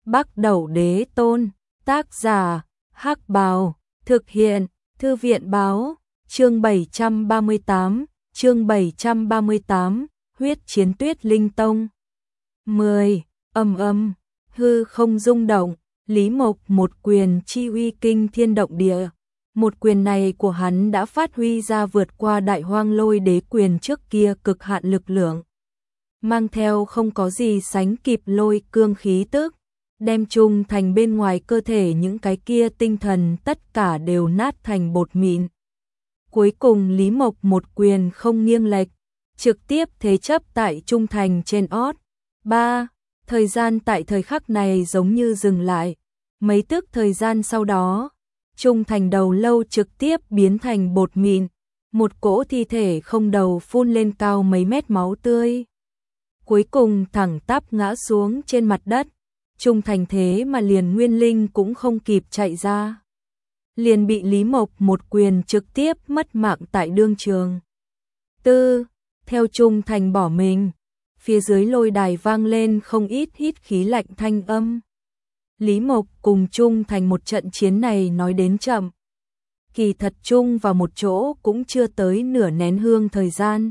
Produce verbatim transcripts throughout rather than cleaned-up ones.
Bắc Đẩu Đế Tôn, tác giả, Hắc Bào, thực hiện, Thư viện Báo, chương bảy trăm ba mươi tám, chương bảy trăm ba mươi tám, huyết chiến Tuyết Linh Tông. mười. Ầm ầm, hư không rung động, Lý Mộc một quyền chi uy kinh thiên động địa. Một quyền này của hắn đã phát huy ra vượt qua Đại Hoang Lôi Đế quyền trước kia cực hạn lực lượng, mang theo không có gì sánh kịp lôi cương khí tức, đem chung thành bên ngoài cơ thể những cái kia tinh thần tất cả đều nát thành bột mịn. Cuối cùng Lý Mộc một quyền không nghiêng lệch, trực tiếp thế chấp tại trung thành trên ót. ba. Thời gian tại thời khắc này giống như dừng lại. Mấy tức thời gian sau đó, trung thành đầu lâu trực tiếp biến thành bột mịn, một cỗ thi thể không đầu phun lên cao mấy mét máu tươi. Cuối cùng thẳng tắp ngã xuống trên mặt đất, trung thành thế mà liền Nguyên Linh cũng không kịp chạy ra, liền bị Lý Mộc một quyền trực tiếp mất mạng tại đương trường. Tư, theo trung thành bỏ mình, phía dưới lôi đài vang lên không ít hít khí lạnh thanh âm. Lý Mộc cùng trung thành một trận chiến này nói đến chậm, kỳ thật chung vào một chỗ cũng chưa tới nửa nén hương thời gian,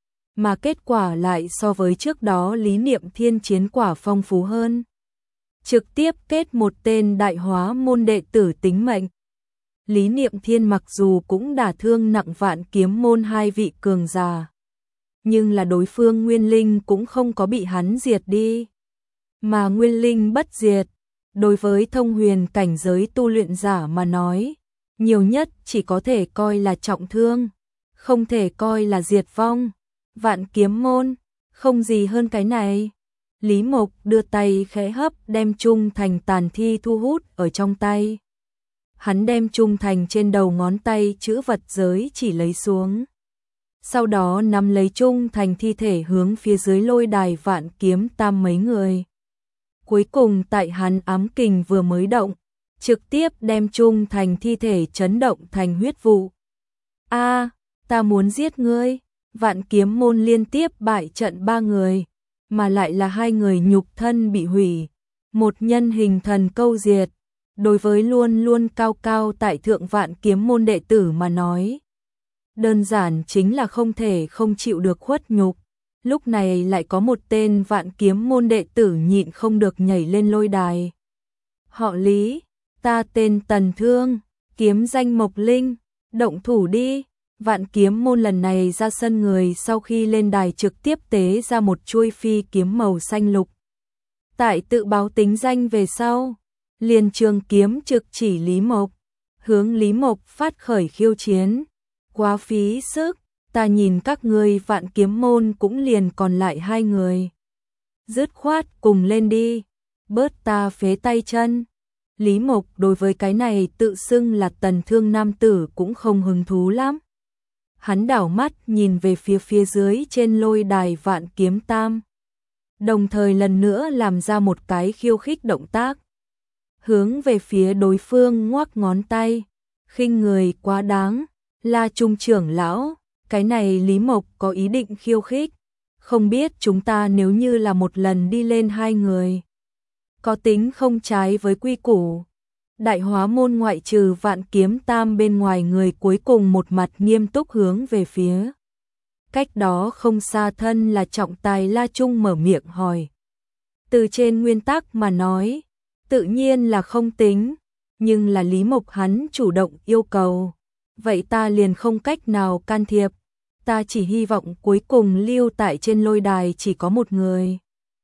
mà kết quả lại so với trước đó Lý Niệm Thiên chiến quả phong phú hơn. Trực tiếp kết một tên đại hóa môn đệ tử tính mệnh. Lý Niệm Thiên mặc dù cũng đả thương nặng Vạn Kiếm môn hai vị cường giả, nhưng là đối phương Nguyên Linh cũng không có bị hắn diệt đi. Mà Nguyên Linh bất diệt, đối với thông huyền cảnh giới tu luyện giả mà nói, nhiều nhất chỉ có thể coi là trọng thương, không thể coi là diệt vong. Vạn Kiếm môn, không gì hơn cái này. Lý Mộc đưa tay khẽ hấp đem trung thành tàn thi thu hút ở trong tay. Hắn đem trung thành trên đầu ngón tay chữ vật giới chỉ lấy xuống. Sau đó nắm lấy trung thành thi thể hướng phía dưới lôi đài Vạn Kiếm Tam mấy người. Cuối cùng tại hắn ám kình vừa mới động, trực tiếp đem trung thành thi thể chấn động thành huyết vụ. A, ta muốn giết ngươi. Vạn Kiếm môn liên tiếp bại trận ba người, mà lại là hai người nhục thân bị hủy, một nhân hình thần câu diệt. Đối với luôn luôn cao cao tại thượng Vạn Kiếm môn đệ tử mà nói, đơn giản chính là không thể không chịu được khuất nhục. Lúc này lại có một tên Vạn Kiếm môn đệ tử nhịn không được nhảy lên lôi đài. Họ Lý, ta tên Tần Thương, kiếm danh Mộc Linh, động thủ đi. Vạn Kiếm môn lần này ra sân người sau khi lên đài trực tiếp tế ra một chuôi phi kiếm màu xanh lục. Tại tự báo tính danh về sau, liền trường kiếm trực chỉ Lý Mộc, hướng Lý Mộc phát khởi khiêu chiến. Quá phí sức, ta nhìn các ngươi Vạn Kiếm môn cũng liền còn lại hai người. Dứt khoát cùng lên đi, bớt ta phế tay chân. Lý Mộc đối với cái này tự xưng là Tần Thương nam tử cũng không hứng thú lắm. Hắn đảo mắt nhìn về phía phía dưới trên lôi đài Vạn Kiếm Tam, đồng thời lần nữa làm ra một cái khiêu khích động tác, hướng về phía đối phương ngoắc ngón tay, khinh người quá đáng. La Trung trưởng lão, cái này Lý Mộc có ý định khiêu khích, không biết chúng ta nếu như là một lần đi lên hai người, có tính không trái với quy củ. Đại hóa môn ngoại trừ Vạn Kiếm Tam bên ngoài người cuối cùng một mặt nghiêm túc hướng về phía cách đó không xa thân là trọng tài La Trung mở miệng hỏi. Từ trên nguyên tắc mà nói, tự nhiên là không tính, nhưng là Lý Mộc hắn chủ động yêu cầu, vậy ta liền không cách nào can thiệp, ta chỉ hy vọng cuối cùng lưu tại trên lôi đài chỉ có một người.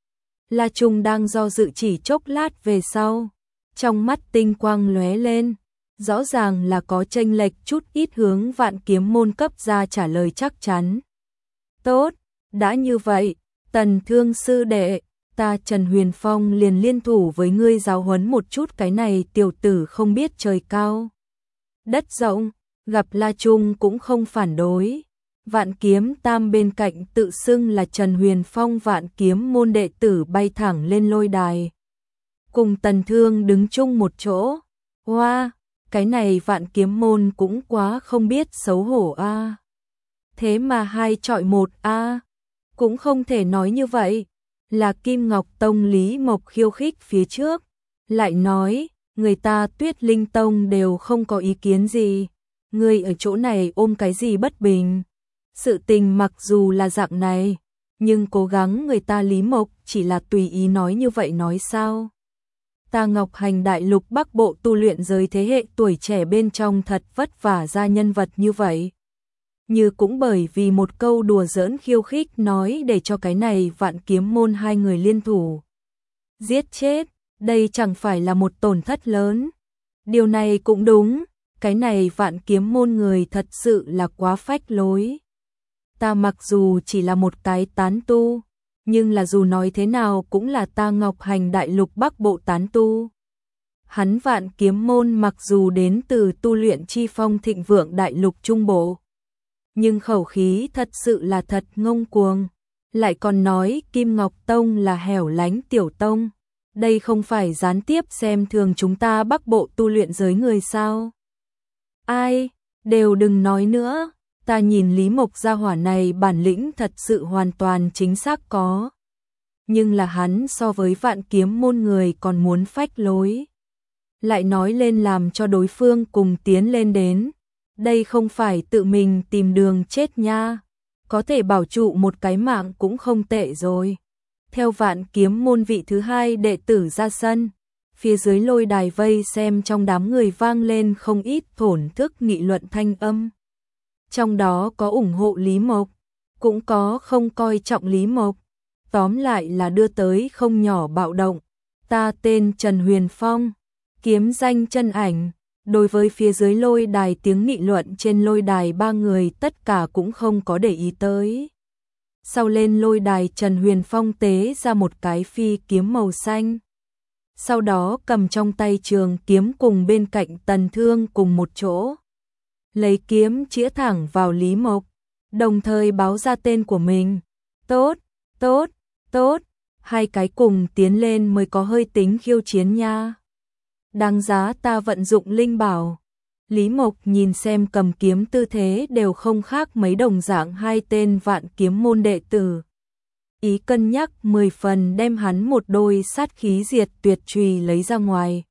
La Trung đang do dự chỉ chốc lát về sau, trong mắt tinh quang lóe lên, rõ ràng là có chênh lệch chút ít hướng Vạn Kiếm môn cấp ra trả lời chắc chắn. Tốt, đã như vậy, Tần Thương sư đệ, ta Trần Huyền Phong liền liên thủ với ngươi giáo huấn một chút cái này tiểu tử không biết trời cao đất rộng. Gặp La Trung cũng không phản đối. Vạn Kiếm Tam bên cạnh tự xưng là Trần Huyền Phong Vạn Kiếm môn đệ tử bay thẳng lên lôi đài, cùng Tần Thương đứng chung một chỗ. Hoa, wow, cái này Vạn Kiếm môn cũng quá không biết xấu hổ a. À. Thế mà hai chọi một a, à. Cũng không thể nói như vậy. Là Kim Ngọc Tông Lý Mộc khiêu khích phía trước, lại nói, người ta Tuyết Linh Tông đều không có ý kiến gì, ngươi ở chỗ này ôm cái gì bất bình. Sự tình mặc dù là dạng này, nhưng cố gắng người ta Lý Mộc chỉ là tùy ý nói như vậy nói sao. Ta Ngọc Hành Đại Lục Bắc Bộ tu luyện giới thế hệ tuổi trẻ bên trong thật vất vả ra nhân vật như vậy. Như cũng bởi vì một câu đùa giỡn khiêu khích nói để cho cái này Vạn Kiếm môn hai người liên thủ giết chết, đây chẳng phải là một tổn thất lớn. Điều này cũng đúng, cái này Vạn Kiếm môn người thật sự là quá phách lối. Ta mặc dù chỉ là một cái tán tu, nhưng là dù nói thế nào cũng là ta Ngọc Hành Đại Lục Bắc Bộ tán tu. Hắn Vạn Kiếm môn mặc dù đến từ tu luyện chi phong thịnh vượng Đại Lục Trung Bộ, nhưng khẩu khí thật sự là thật ngông cuồng, lại còn nói Kim Ngọc Tông là hẻo lánh tiểu tông, đây không phải gián tiếp xem thường chúng ta Bắc Bộ tu luyện giới người sao? Ai, đều đừng nói nữa, ta nhìn Lý Mộc gia hỏa này bản lĩnh thật sự hoàn toàn chính xác có. Nhưng là hắn so với Vạn Kiếm môn người còn muốn phách lối. Lại nói lên làm cho đối phương cùng tiến lên đến. Đây không phải tự mình tìm đường chết nha, có thể bảo trụ một cái mạng cũng không tệ rồi. Theo Vạn Kiếm môn vị thứ hai đệ tử ra sân, phía dưới lôi đài vây xem trong đám người vang lên không ít thổn thức nghị luận thanh âm. Trong đó có ủng hộ Lý Mộc, cũng có không coi trọng Lý Mộc, tóm lại là đưa tới không nhỏ bạo động. Ta tên Trần Huyền Phong, kiếm danh Chân Ảnh. Đối với phía dưới lôi đài tiếng nghị luận trên lôi đài ba người tất cả cũng không có để ý tới. Sau lên lôi đài Trần Huyền Phong tế ra một cái phi kiếm màu xanh. Sau đó cầm trong tay trường kiếm cùng bên cạnh Tần Thương cùng một chỗ. Lấy kiếm chĩa thẳng vào Lý Mộc, đồng thời báo ra tên của mình. Tốt, tốt, tốt, hai cái cùng tiến lên mới có hơi tính khiêu chiến nha. Đáng giá ta vận dụng linh bảo. Lý Mộc nhìn xem cầm kiếm tư thế đều không khác mấy đồng dạng hai tên Vạn Kiếm môn đệ tử. Ý cân nhắc mười phần đem hắn một đôi sát khí diệt tuyệt chùy lấy ra ngoài.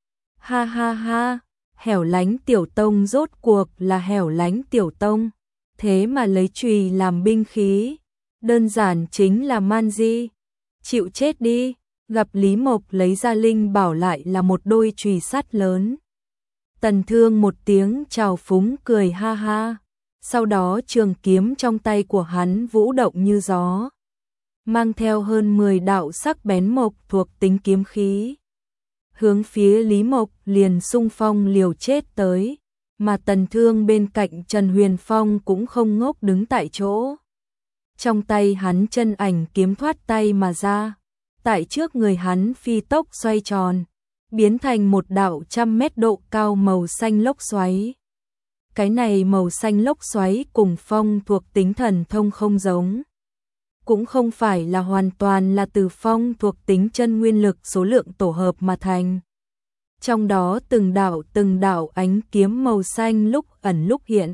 Ha ha ha, hẻo lánh tiểu tông rốt cuộc là hẻo lánh tiểu tông, thế mà lấy chùy làm binh khí, đơn giản chính là man di. Chịu chết đi. Gặp Lý Mộc lấy ra linh bảo lại là một đôi chùy sắt lớn. Tần Thương một tiếng chào phúng cười ha ha, sau đó trường kiếm trong tay của hắn vũ động như gió, mang theo hơn mười đạo sắc bén mộc thuộc tính kiếm khí. Hướng phía Lý Mộc liền xung phong liều chết tới, mà Tần Thương bên cạnh Trần Huyền Phong cũng không ngốc đứng tại chỗ. Trong tay hắn chân ảnh kiếm thoát tay mà ra. Tại trước người hắn phi tốc xoay tròn, biến thành một đạo trăm mét độ cao màu xanh lốc xoáy. Cái này màu xanh lốc xoáy cùng phong thuộc tính thần thông không giống. Cũng không phải là hoàn toàn là từ phong thuộc tính chân nguyên lực số lượng tổ hợp mà thành. Trong đó từng đạo từng đạo ánh kiếm màu xanh lúc ẩn lúc hiện.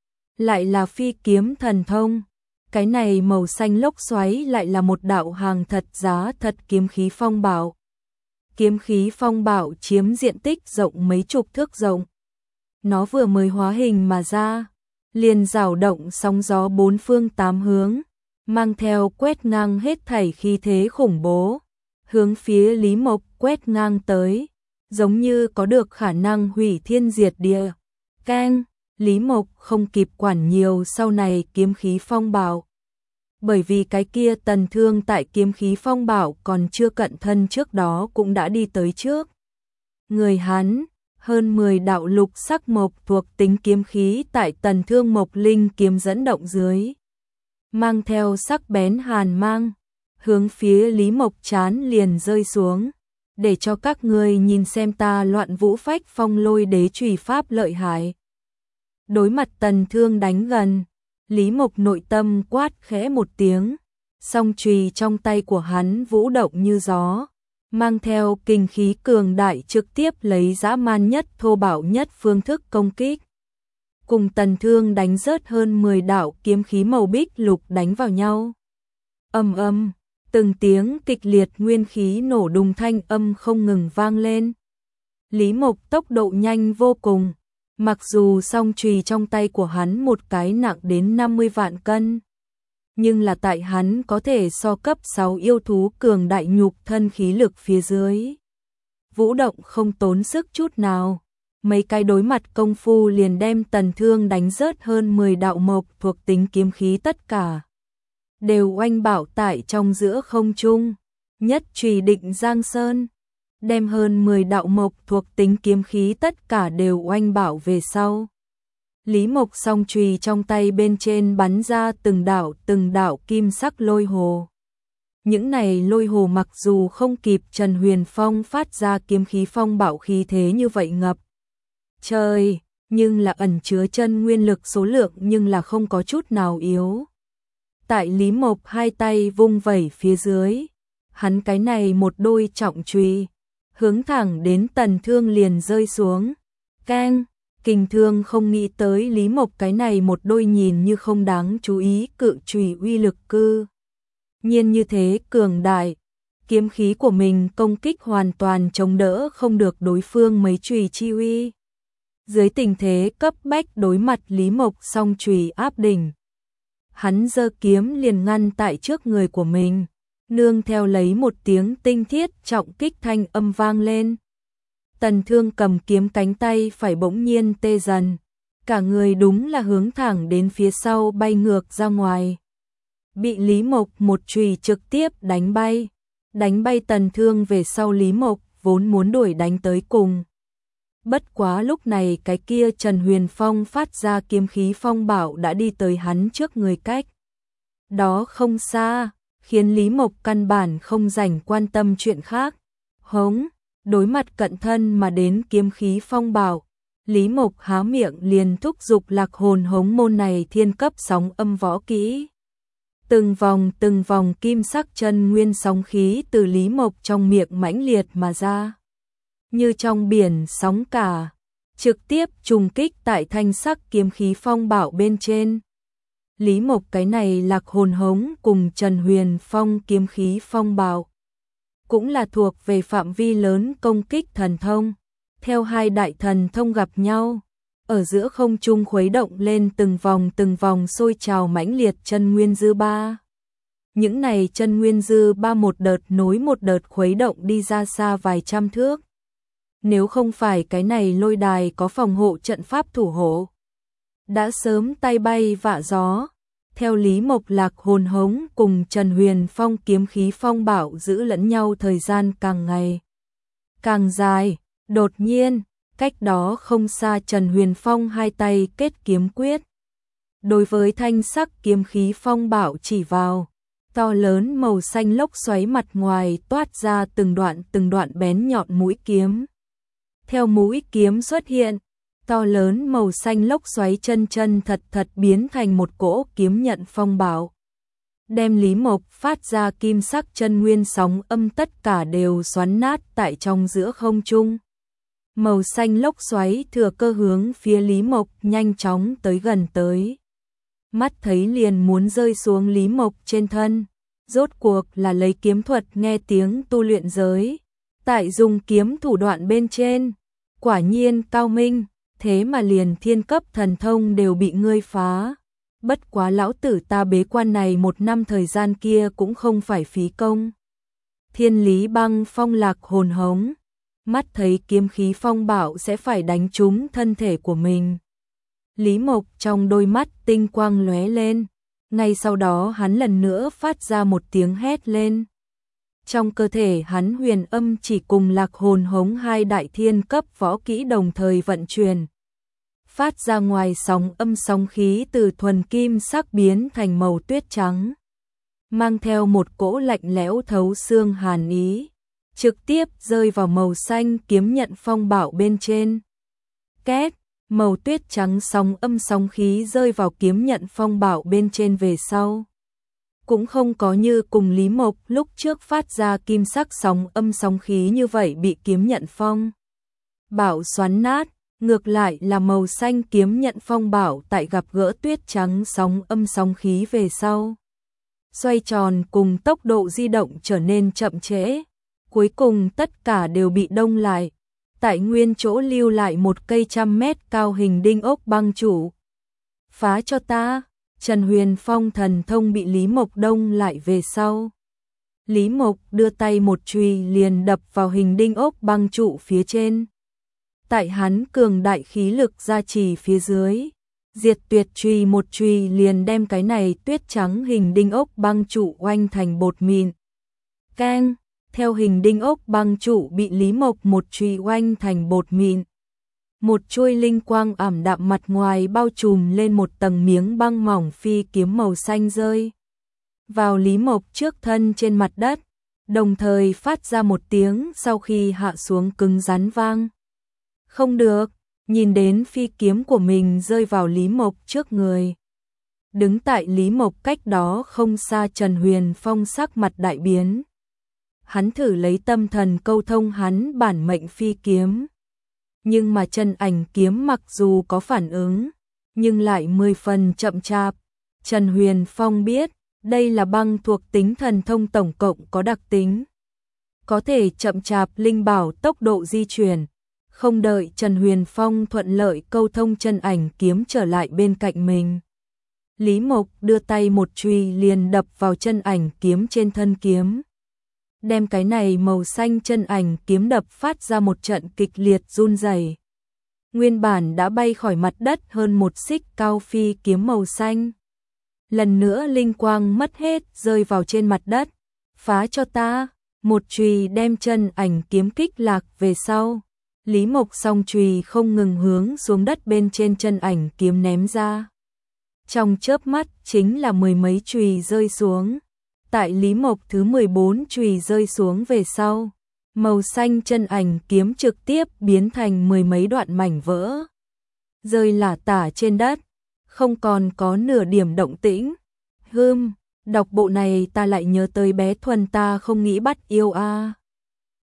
Lại là phi kiếm thần thông. Cái này màu xanh lốc xoáy lại là một đạo hàng thật giá thật kiếm khí phong bạo. Kiếm khí phong bạo chiếm diện tích rộng mấy chục thước rộng. Nó vừa mới hóa hình mà ra, liền dao động sóng gió bốn phương tám hướng, mang theo quét ngang hết thảy khí thế khủng bố, hướng phía Lý Mộc quét ngang tới, giống như có được khả năng hủy thiên diệt địa. Keng! Lý Mộc không kịp quản nhiều sau này kiếm khí phong bạo. Bởi vì cái kia Tần Thương tại kiếm khí phong bạo còn chưa cận thân trước đó cũng đã đi tới trước. Người hắn, hơn mười đạo lục sắc mộc thuộc tính kiếm khí tại Tần Thương Mộc Linh kiếm dẫn động dưới. Mang theo sắc bén hàn mang, hướng phía Lý Mộc chán liền rơi xuống. Để cho các ngươi nhìn xem ta Loạn Vũ Phách Phong Lôi Đế Chùy pháp lợi hại. Đối mặt Tần Thương đánh gần, Lý Mộc nội tâm quát khẽ một tiếng, song chùy trong tay của hắn vũ động như gió, mang theo kinh khí cường đại trực tiếp lấy dã man nhất thô bạo nhất phương thức công kích. Cùng Tần Thương đánh rớt hơn mười đạo kiếm khí màu bích lục đánh vào nhau. Ầm ầm, Từng tiếng kịch liệt nguyên khí nổ đùng thanh âm không ngừng vang lên. Lý Mộc tốc độ nhanh vô cùng, mặc dù song chùy trong tay của hắn một cái nặng đến năm mươi vạn cân, nhưng là tại hắn có thể so cấp sáu yêu thú cường đại nhục thân khí lực phía dưới. Vũ động không tốn sức chút nào, mấy cái đối mặt công phu liền đem Tần Thương đánh rớt hơn mười đạo mộc thuộc tính kiếm khí, tất cả đều oanh bảo tại trong giữa không trung, nhất chùy định Giang Sơn, đem hơn mười đạo mộc thuộc tính kiếm khí tất cả đều oanh bảo về sau. Lý Mộc song chùy trong tay bên trên bắn ra từng đạo từng đạo kim sắc lôi hồ. Những này lôi hồ mặc dù không kịp Trần Huyền Phong phát ra kiếm khí phong bạo khí thế như vậy ngập trời, nhưng là ẩn chứa chân nguyên lực số lượng nhưng là không có chút nào yếu. Tại Lý Mộc hai tay vung vẩy phía dưới, hắn cái này một đôi trọng chùy hướng thẳng đến Tần Thương liền rơi xuống. Keng, Kình Thương không nghĩ tới Lý Mộc cái này một đôi nhìn như không đáng chú ý cự chùy uy lực cư nhiên như thế cường đại, kiếm khí của mình công kích hoàn toàn chống đỡ không được đối phương mấy chùy chi uy. Dưới tình thế cấp bách đối mặt Lý Mộc song chùy áp đỉnh, hắn giơ kiếm liền ngăn tại trước người của mình, nương theo lấy một tiếng tinh thiết trọng kích thanh âm vang lên. Tần Thương cầm kiếm cánh tay phải bỗng nhiên tê dần, cả người đúng là hướng thẳng đến phía sau bay ngược ra ngoài. Bị Lý Mộc một chùy trực tiếp đánh bay, đánh bay Tần Thương về sau. Lý Mộc vốn muốn đuổi đánh tới cùng. Bất quá lúc này cái kia Trần Huyền Phong phát ra kiếm khí phong bảo đã đi tới hắn trước người cách đó không xa, khiến Lý Mộc căn bản không rảnh quan tâm chuyện khác. Hống, đối mặt cận thân mà đến kiếm khí phong bảo, Lý Mộc há miệng liền thúc giục Lạc Hồn Hống môn này thiên cấp sóng âm võ kỹ. Từng vòng từng vòng kim sắc chân nguyên sóng khí từ Lý Mộc trong miệng mãnh liệt mà ra, như trong biển sóng cả, trực tiếp trùng kích tại thanh sắc kiếm khí phong bảo bên trên. Lý Mộc cái này Lạc Hồn Hống cùng Trần Huyền Phong kiếm khí phong bảo cũng là thuộc về phạm vi lớn công kích thần thông. Theo hai đại thần thông gặp nhau, ở giữa không trung khuấy động lên từng vòng từng vòng sôi trào mãnh liệt chân nguyên dư ba. Những này chân nguyên dư ba một đợt nối một đợt khuấy động đi ra xa vài trăm thước. Nếu không phải cái này lôi đài có phòng hộ trận pháp thủ hộ, đã sớm tay bay vạ gió. Theo Lý Mộc Lạc Hồn Hống cùng Trần Huyền Phong kiếm khí phong bảo giữ lẫn nhau thời gian càng ngày càng dài, đột nhiên, cách đó không xa Trần Huyền Phong hai tay kết kiếm quyết. Đối với thanh sắc kiếm khí phong bảo chỉ vào, to lớn màu xanh lốc xoáy mặt ngoài toát ra từng đoạn từng đoạn bén nhọn mũi kiếm. Theo mũi kiếm xuất hiện, to lớn màu xanh lốc xoáy chân chân thật thật biến thành một cỗ kiếm nhận phong bảo, đem Lý Mộc phát ra kim sắc chân nguyên sóng âm tất cả đều xoắn nát tại trong giữa không trung. Màu xanh lốc xoáy thừa cơ hướng phía Lý Mộc nhanh chóng tới gần tới. Mắt thấy liền muốn rơi xuống Lý Mộc trên thân, rốt cuộc là lấy kiếm thuật nghe tiếng tu luyện giới, tại dùng kiếm thủ đoạn bên trên, quả nhiên cao minh. Thế mà liền thiên cấp thần thông đều bị ngươi phá. Bất quá lão tử ta bế quan này một năm thời gian kia cũng không phải phí công. Thiên Lý Băng Phong Lạc Hồn Hống, mắt thấy kiếm khí phong bảo sẽ phải đánh trúng thân thể của mình. Lý Mộc trong đôi mắt tinh quang lóe lên, ngay sau đó hắn lần nữa phát ra một tiếng hét lên. Trong cơ thể hắn huyền âm chỉ cùng Lạc Hồn Hống hai đại thiên cấp võ kỹ đồng thời vận chuyển, phát ra ngoài sóng âm sóng khí từ thuần kim sắc biến thành màu tuyết trắng, mang theo một cỗ lạnh lẽo thấu xương hàn ý, trực tiếp rơi vào màu xanh kiếm nhận phong bảo bên trên. Két, màu tuyết trắng sóng âm sóng khí rơi vào kiếm nhận phong bảo bên trên về sau, cũng không có như cùng Lý Mộc lúc trước phát ra kim sắc sóng âm sóng khí như vậy bị kiếm nhận phong bảo xoắn nát, ngược lại là màu xanh kiếm nhận phong bảo tại gặp gỡ tuyết trắng sóng âm sóng khí về sau, xoay tròn cùng tốc độ di động trở nên chậm trễ. Cuối cùng tất cả đều bị đông lại. Tại nguyên chỗ lưu lại một cây trăm mét cao hình đinh ốc băng trụ. Phá cho ta, Trần Huyền Phong thần thông bị Lý Mộc đông lại về sau. Lý Mộc đưa tay một chùy liền đập vào hình đinh ốc băng trụ phía trên. Tại hắn cường đại khí lực gia trì phía dưới, diệt tuyệt chùy một chùy liền đem cái này tuyết trắng hình đinh ốc băng trụ oanh thành bột mịn. Keng, theo hình đinh ốc băng trụ bị Lý Mộc một chùy oanh thành bột mịn. Một chuôi linh quang ảm đạm mặt ngoài bao trùm lên một tầng miếng băng mỏng phi kiếm màu xanh rơi vào Lý Mộc trước thân trên mặt đất, đồng thời phát ra một tiếng sau khi hạ xuống cứng rắn vang. Không được, nhìn đến phi kiếm của mình rơi vào Lý Mộc trước người. Đứng tại Lý Mộc cách đó không xa Trần Huyền Phong sắc mặt đại biến. Hắn thử lấy tâm thần câu thông hắn bản mệnh phi kiếm. Nhưng mà chân ảnh kiếm mặc dù có phản ứng, nhưng lại mười phần chậm chạp. Trần Huyền Phong biết, đây là băng thuộc tính thần thông tổng cộng có đặc tính. Có thể chậm chạp linh bảo tốc độ di chuyển. Không đợi Trần Huyền Phong thuận lợi câu thông chân ảnh kiếm trở lại bên cạnh mình. Lý Mộc đưa tay một chùy liền đập vào chân ảnh kiếm trên thân kiếm. Đem cái này màu xanh chân ảnh kiếm đập phát ra một trận kịch liệt run rẩy. Nguyên bản đã bay khỏi mặt đất hơn một xích cao phi kiếm màu xanh. Lần nữa linh quang mất hết rơi vào trên mặt đất. Phá cho ta, một chùy đem chân ảnh kiếm kích lạc về sau. Lý Mộc song chùy không ngừng hướng xuống đất bên trên chân ảnh kiếm ném ra. Trong chớp mắt chính là mười mấy chùy rơi xuống. Tại Lý Mộc thứ mười bốn chùy rơi xuống về sau, màu xanh chân ảnh kiếm trực tiếp biến thành mười mấy đoạn mảnh vỡ. Rơi lả tả trên đất, không còn có nửa điểm động tĩnh. Hừm, đọc bộ này ta lại nhớ tới bé Thuần ta không nghĩ bắt yêu a. À.